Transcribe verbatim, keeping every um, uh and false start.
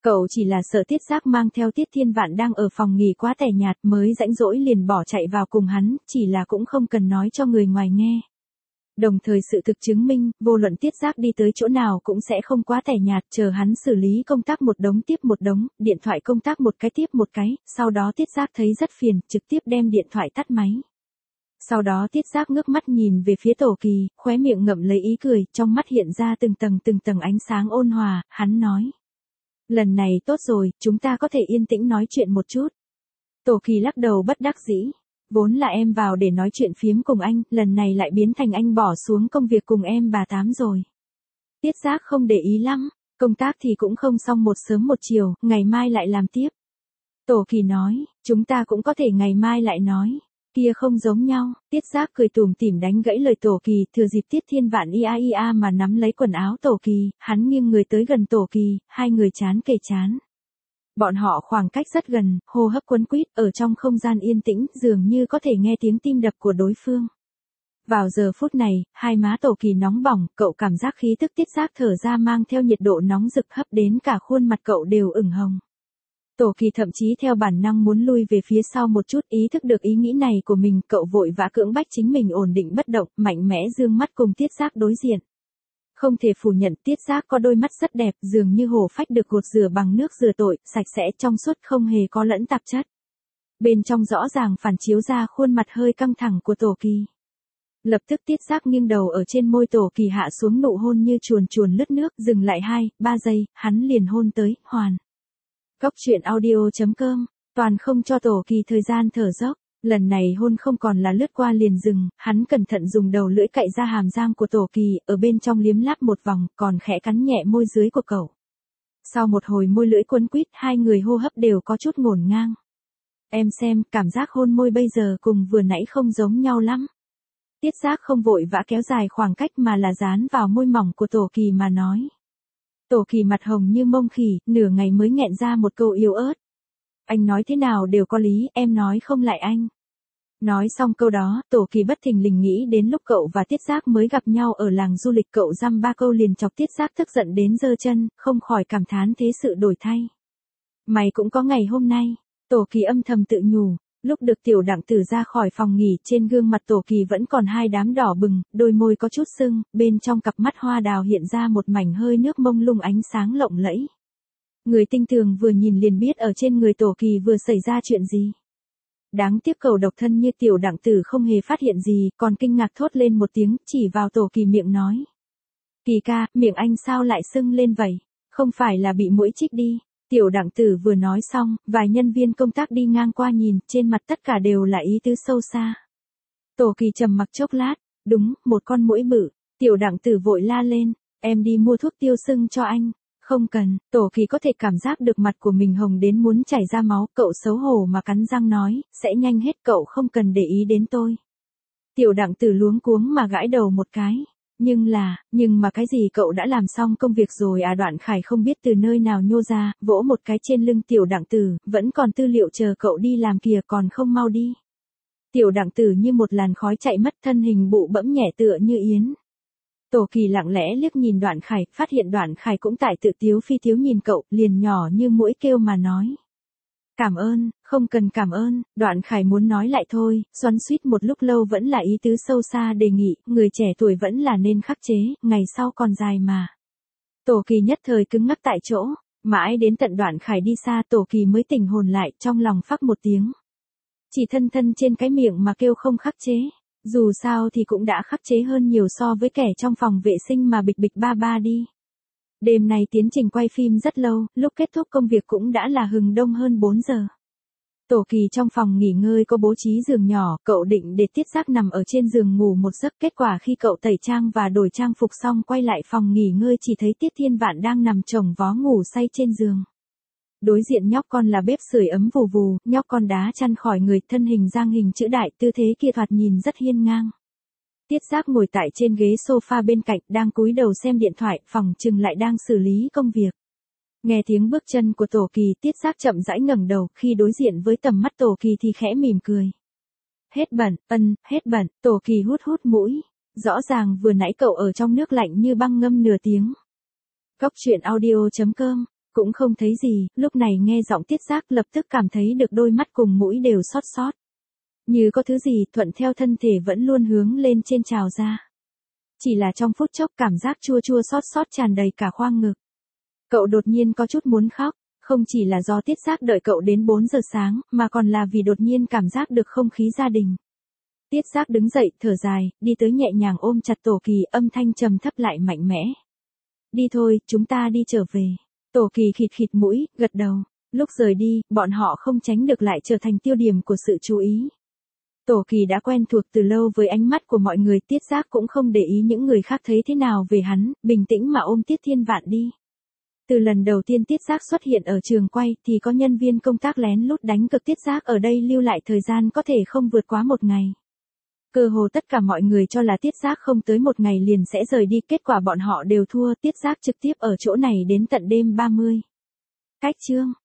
Cậu chỉ là sợ Tiết Giác mang theo Tiết Thiên Vạn đang ở phòng nghỉ quá tẻ nhạt mới rãnh rỗi liền bỏ chạy vào cùng hắn, chỉ là cũng không cần nói cho người ngoài nghe. Đồng thời sự thực chứng minh, vô luận Tiết Giác đi tới chỗ nào cũng sẽ không quá tẻ nhạt, chờ hắn xử lý công tác một đống tiếp một đống, điện thoại công tác một cái tiếp một cái, sau đó Tiết Giác thấy rất phiền, trực tiếp đem điện thoại tắt máy. Sau đó Tiết Giác ngước mắt nhìn về phía Tổ Kỳ, khóe miệng ngậm lấy ý cười, trong mắt hiện ra từng tầng từng tầng ánh sáng ôn hòa, hắn nói. Lần này tốt rồi, chúng ta có thể yên tĩnh nói chuyện một chút. Tổ Kỳ lắc đầu bất đắc dĩ. Vốn là em vào để nói chuyện phiếm cùng anh, lần này lại biến thành anh bỏ xuống công việc cùng em bà Tám rồi. Tiết Giác không để ý lắm, công tác thì cũng không xong một sớm một chiều, ngày mai lại làm tiếp. Tổ Kỳ nói, chúng ta cũng có thể ngày mai lại nói. Kia không giống nhau, Tiết Giác cười tủm tỉm đánh gãy lời Tổ Kỳ, thừa dịp Tiết Thiên Vạn ia ia mà nắm lấy quần áo Tổ Kỳ, hắn nghiêng người tới gần Tổ Kỳ, hai người chán kề chán. Bọn họ khoảng cách rất gần, hô hấp quấn quýt, ở trong không gian yên tĩnh, dường như có thể nghe tiếng tim đập của đối phương. Vào giờ phút này, hai má Tổ Kỳ nóng bỏng, cậu cảm giác khí tức Tiết Giác thở ra mang theo nhiệt độ nóng rực hấp đến cả khuôn mặt cậu đều ửng hồng. Tổ Kỳ thậm chí theo bản năng muốn lui về phía sau một chút, ý thức được ý nghĩ này của mình, cậu vội vã cưỡng bách chính mình ổn định bất động, mạnh mẽ dương mắt cùng Tiết Giác đối diện. Không thể phủ nhận Tiết Giác có đôi mắt rất đẹp, dường như hổ phách được gột rửa bằng nước rửa tội, sạch sẽ trong suốt không hề có lẫn tạp chất. Bên trong rõ ràng phản chiếu ra khuôn mặt hơi căng thẳng của Tổ Kỳ. Lập tức Tiết Giác nghiêng đầu ở trên môi Tổ Kỳ hạ xuống nụ hôn như chuồn chuồn lướt nước, dừng lại hai, ba giây, hắn liền hôn tới, hoàn. Góc truyện audio chấm com, toàn không cho Tổ Kỳ thời gian thở dốc. Lần này hôn không còn là lướt qua liền dừng, hắn cẩn thận dùng đầu lưỡi cạy ra hàm răng của Tổ Kỳ, ở bên trong liếm láp một vòng, còn khẽ cắn nhẹ môi dưới của cậu. Sau một hồi môi lưỡi quấn quýt, hai người hô hấp đều có chút ngổn ngang. Em xem, cảm giác hôn môi bây giờ cùng vừa nãy không giống nhau lắm. Tiết Giác không vội vã kéo dài khoảng cách mà là dán vào môi mỏng của Tổ Kỳ mà nói. Tổ Kỳ mặt hồng như mông khỉ, nửa ngày mới nghẹn ra một câu yếu ớt. Anh nói thế nào đều có lý, em nói không lại anh. Nói xong câu đó, Tổ Kỳ bất thình lình nghĩ đến lúc cậu và Tiết Giác mới gặp nhau ở làng du lịch, cậu dăm ba câu liền chọc Tiết Giác tức giận đến giơ chân, không khỏi cảm thán thế sự đổi thay. Mày cũng có ngày hôm nay, Tổ Kỳ âm thầm tự nhủ. Lúc được Tiểu Đặng Tử ra khỏi phòng nghỉ, trên gương mặt Tổ Kỳ vẫn còn hai đám đỏ bừng, đôi môi có chút sưng, bên trong cặp mắt hoa đào hiện ra một mảnh hơi nước mông lung ánh sáng lộng lẫy. Người tinh tường vừa nhìn liền biết ở trên người Tổ Kỳ vừa xảy ra chuyện gì. Đáng tiếc cậu độc thân như Tiểu Đặng Tử không hề phát hiện gì, còn kinh ngạc thốt lên một tiếng, chỉ vào Tổ Kỳ miệng nói. Kỳ ca, miệng anh sao lại sưng lên vậy? Không phải là bị muỗi chích đi. Tiểu Đặng Tử vừa nói xong, vài nhân viên công tác đi ngang qua nhìn, trên mặt tất cả đều là ý tứ sâu xa. Tổ Kỳ trầm mặc chốc lát, đúng, một con muỗi bự. Tiểu Đặng Tử vội la lên, em đi mua thuốc tiêu sưng cho anh. Không cần, Tổ Kỳ có thể cảm giác được mặt của mình hồng đến muốn chảy ra máu, cậu xấu hổ mà cắn răng nói, sẽ nhanh hết, cậu không cần để ý đến tôi. Tiểu Đặng Tử luống cuống mà gãi đầu một cái. Nhưng là, nhưng mà cái gì, cậu đã làm xong công việc rồi à? Đoạn Khải không biết từ nơi nào nhô ra, vỗ một cái trên lưng Tiểu Đặng Tử, vẫn còn tư liệu chờ cậu đi làm kìa, còn không mau đi. Tiểu Đặng Tử như một làn khói chạy mất, thân hình bụ bẫm nhẹ tựa như yến. Tổ Kỳ lặng lẽ liếc nhìn Đoạn Khải, phát hiện Đoạn Khải cũng tại tự tiếu phi tiếu nhìn cậu, liền nhỏ như muỗi kêu mà nói. Cảm ơn, không cần cảm ơn. Đoạn Khải muốn nói lại thôi, xoắn xuýt một lúc lâu vẫn là ý tứ sâu xa đề nghị, người trẻ tuổi vẫn là nên khắc chế, ngày sau còn dài mà. Tổ Kỳ nhất thời cứng ngắc tại chỗ, mãi đến tận Đoạn Khải đi xa Tổ Kỳ mới tỉnh hồn lại, trong lòng phắc một tiếng. Chỉ thân thân trên cái miệng mà kêu không khắc chế, dù sao thì cũng đã khắc chế hơn nhiều so với kẻ trong phòng vệ sinh mà bịch bịch ba ba đi. Đêm nay tiến trình quay phim rất lâu, lúc kết thúc công việc cũng đã là hừng đông hơn bốn giờ. Tổ Kỳ trong phòng nghỉ ngơi có bố trí giường nhỏ, cậu định để Tiết Giác nằm ở trên giường ngủ một giấc, kết quả khi cậu tẩy trang và đổi trang phục xong quay lại phòng nghỉ ngơi chỉ thấy Tiết Thiên Vạn đang nằm chồng vó ngủ say trên giường. Đối diện nhóc con là bếp sưởi ấm vù vù, nhóc con đá chăn khỏi người, thân hình giang hình chữ đại, tư thế kia thoạt nhìn rất hiên ngang. Tiết Giác ngồi tại trên ghế sofa bên cạnh, đang cúi đầu xem điện thoại, phòng chừng lại đang xử lý công việc. Nghe tiếng bước chân của Tổ Kỳ, Tiết Giác chậm rãi ngẩng đầu, khi đối diện với tầm mắt Tổ Kỳ thì khẽ mỉm cười. Hết bẩn, ân, hết bẩn. Tổ Kỳ hút hút mũi. Rõ ràng vừa nãy cậu ở trong nước lạnh như băng ngâm nửa tiếng. Góc truyện audio chấm com Cũng không thấy gì, lúc này nghe giọng Tiết Giác lập tức cảm thấy được đôi mắt cùng mũi đều xót xót. Như có thứ gì thuận theo thân thể vẫn luôn hướng lên trên trào ra. Chỉ là trong phút chốc cảm giác chua chua xót xót tràn đầy cả khoang ngực. Cậu đột nhiên có chút muốn khóc, không chỉ là do Tiết Giác đợi cậu đến bốn giờ sáng, mà còn là vì đột nhiên cảm giác được không khí gia đình. Tiết Giác đứng dậy, thở dài, đi tới nhẹ nhàng ôm chặt Tổ Kỳ, âm thanh trầm thấp lại mạnh mẽ. Đi thôi, chúng ta đi trở về. Tổ Kỳ khịt khịt mũi, gật đầu. Lúc rời đi, bọn họ không tránh được lại trở thành tiêu điểm của sự chú ý. Tổ Kỳ đã quen thuộc từ lâu với ánh mắt của mọi người, Tiết Giác cũng không để ý những người khác thấy thế nào về hắn, bình tĩnh mà ôm Tiết Thiên Vạn đi. Từ lần đầu tiên Tiết Giác xuất hiện ở trường quay thì có nhân viên công tác lén lút đánh cực Tiết Giác ở đây lưu lại thời gian có thể không vượt quá một ngày. Cơ hồ tất cả mọi người cho là Tiết Giác không tới một ngày liền sẽ rời đi, kết quả bọn họ đều thua, Tiết Giác trực tiếp ở chỗ này đến tận đêm ba mươi. Cách chương